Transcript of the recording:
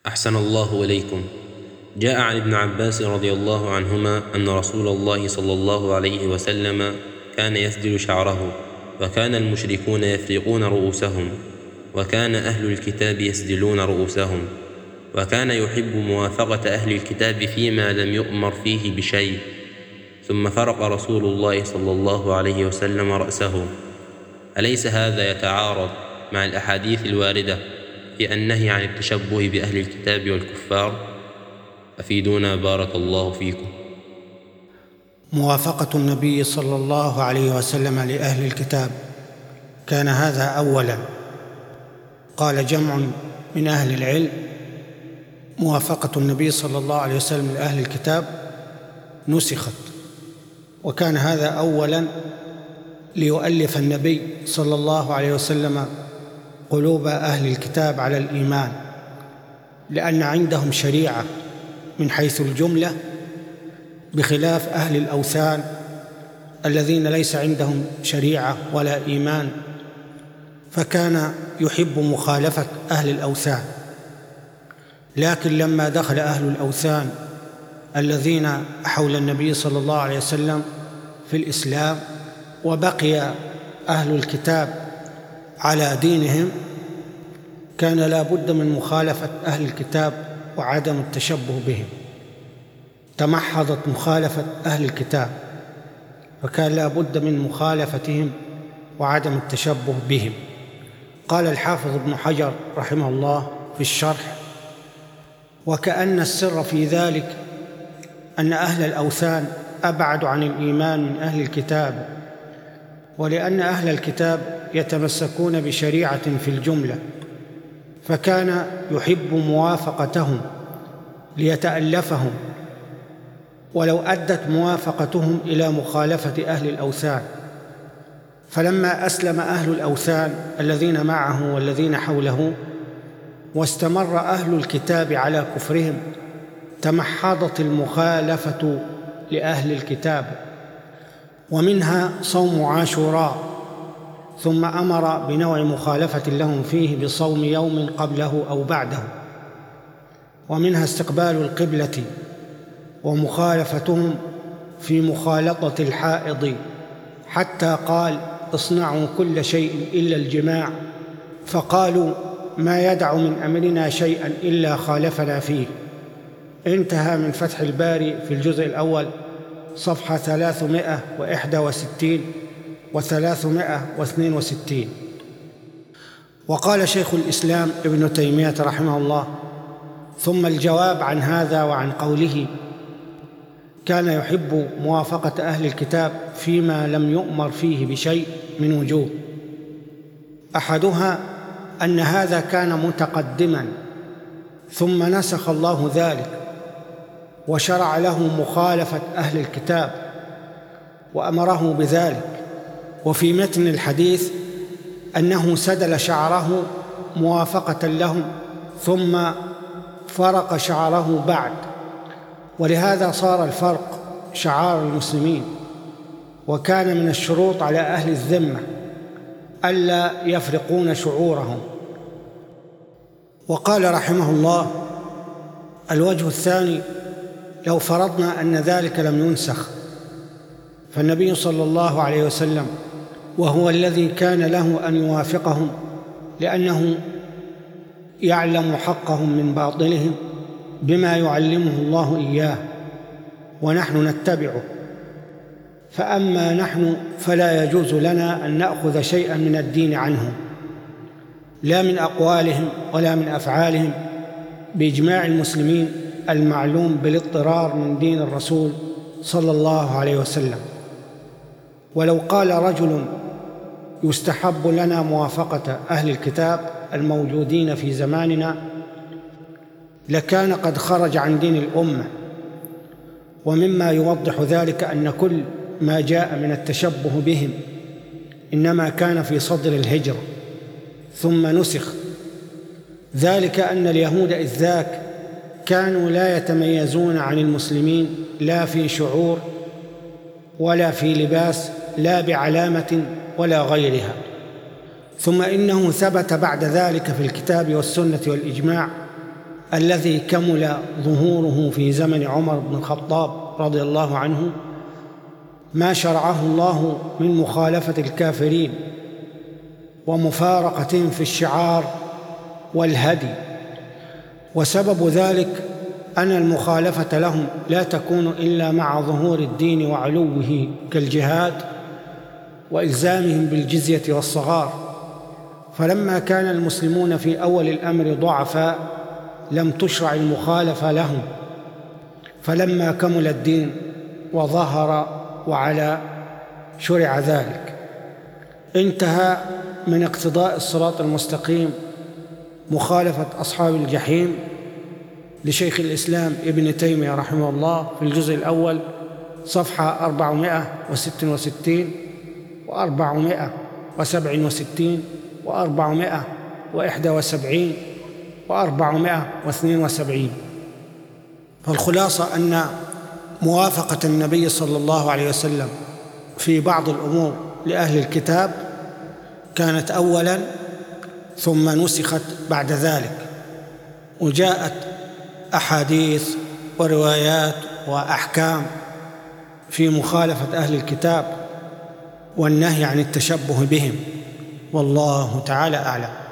أحسن الله إليكم. جاء عن ابن عباس رضي الله عنهما أن رسول الله صلى الله عليه وسلم كان يسدل شعره، وكان المشركون يفرقون رؤوسهم، وكان أهل الكتاب يسدلون رؤوسهم، وكان يحب موافقة أهل الكتاب فيما لم يؤمر فيه بشيء. ثم فرق رسول الله صلى الله عليه وسلم رأسه. أليس هذا يتعارض مع الأحاديث الواردة في النهي عن التشبه بأهل الكتاب والكفار؟ أفيدونا بارك الله فيكم. موافقة النبي صلى الله عليه وسلم لأهل الكتاب كان هذا أولا. قال جمع من أهل العلم: موافقة النبي صلى الله عليه وسلم لأهل الكتاب نسخت، وكان هذا أولا ليؤلف النبي صلى الله عليه وسلم قلوب أهل الكتاب على الإيمان، لأن عندهم شريعة من حيث الجملة، بخلاف أهل الأوثان الذين ليس عندهم شريعة ولا إيمان، فكان يحب مخالفة أهل الأوثان. لكن لما دخل أهل الأوثان الذين حول النبي صلى الله عليه وسلم في الإسلام، وبقي أهل الكتاب على دينهم، كان لا بد من مخالفة أهل الكتاب وعدم التشبه بهم. تمحضت مخالفة أهل الكتاب، فكان لا بد من مخالفتهم وعدم التشبه بهم. قال الحافظ ابن حجر رحمه الله في الشرح: وكأن السر في ذلك أن أهل الأوثان أبعد عن الإيمان من أهل الكتاب، ولأن أهل الكتاب يتمسكون بشريعة في الجملة، فكان يحب موافقتهم ليتألفهم، ولو أدت موافقتهم إلى مخالفة أهل الأوثان. فلما أسلم أهل الأوثان الذين معه والذين حوله، واستمر أهل الكتاب على كفرهم، تمحضت المخالفة لأهل الكتاب، ومنها صوم عاشوراء، ثم أمر بنوع مخالفة لهم فيه بصوم يوم قبله أو بعده، ومنها استقبال القبلة، ومخالفتهم في مخالطة الحائض، حتى قال: اصنعوا كل شيء إلا الجماع، فقالوا: ما يدع من أمرنا شيئا إلا خالفنا فيه. انتهى من فتح الباري في الجزء الأول صفحة 361 و362. وقال شيخ الإسلام ابن تيمية رحمه الله: ثم الجواب عن هذا وعن قوله: كان يحب موافقة أهل الكتاب فيما لم يؤمر فيه بشيء، من وجوه. أحدها أن هذا كان متقدما، ثم نسخ الله ذلك وشرع له مخالفة أهل الكتاب وأمره بذلك. وفي متن الحديث أنه سدل شعره موافقة لهم، ثم فرق شعره بعد، ولهذا صار الفرق شعار المسلمين. وكان من الشروط على أهل الذمة ألا يفرقون شعورهم. وقال رحمه الله: الوجه الثاني: لو فرضنا أن ذلك لم ينسخ، فالنبي صلى الله عليه وسلم وهو الذي كان له أن يوافقهم، لأنه يعلم حقهم من باطلهم بما يعلمه الله إياه، ونحن نتبعه. فأما نحن فلا يجوز لنا أن نأخذ شيئا من الدين عنهم، لا من أقوالهم ولا من أفعالهم، بإجماع المسلمين المعلوم بالاضطرار من دين الرسول صلى الله عليه وسلم. ولو قال رجل: يستحب لنا موافقة أهل الكتاب الموجودين في زماننا، لكان قد خرج عن دين الأمة. ومما يوضح ذلك أن كل ما جاء من التشبه بهم إنما كان في صدر الهجرة، ثم نسخ. ذلك أن اليهود إذ ذاك كانوا لا يتميزون عن المسلمين، لا في شعور ولا في لباس، لا بعلامة ولا غيرها. ثم إنه ثبت بعد ذلك في الكتاب والسنة والإجماع الذي كمل ظهوره في زمن عمر بن الخطاب رضي الله عنه ما شرعه الله من مخالفة الكافرين ومفارقة في الشعار والهدي، وسبب ذلك أن المخالفة لهم لا تكون إلا مع ظهور الدين وعلوه كالجهاد وإلزامهم بالجزية والصغار. فلما كان المسلمون في أول الأمر ضعفاء لم تشرع المخالفة لهم، فلما كمل الدين وظهر وعلى شرع ذلك. انتهى من اقتضاء الصراط المستقيم مخالفة أصحاب الجحيم لشيخ الإسلام ابن تيمية رحمه الله في الجزء الأول صفحة 466 و467 و471 و472. فالخلاصة أن موافقة النبي صلى الله عليه وسلم في بعض الأمور لأهل الكتاب كانت أولاً، ثم نسخت بعد ذلك، وجاءت أحاديث وروايات وأحكام في مخالفة أهل الكتاب والنهي عن التشبه بهم، والله تعالى أعلم.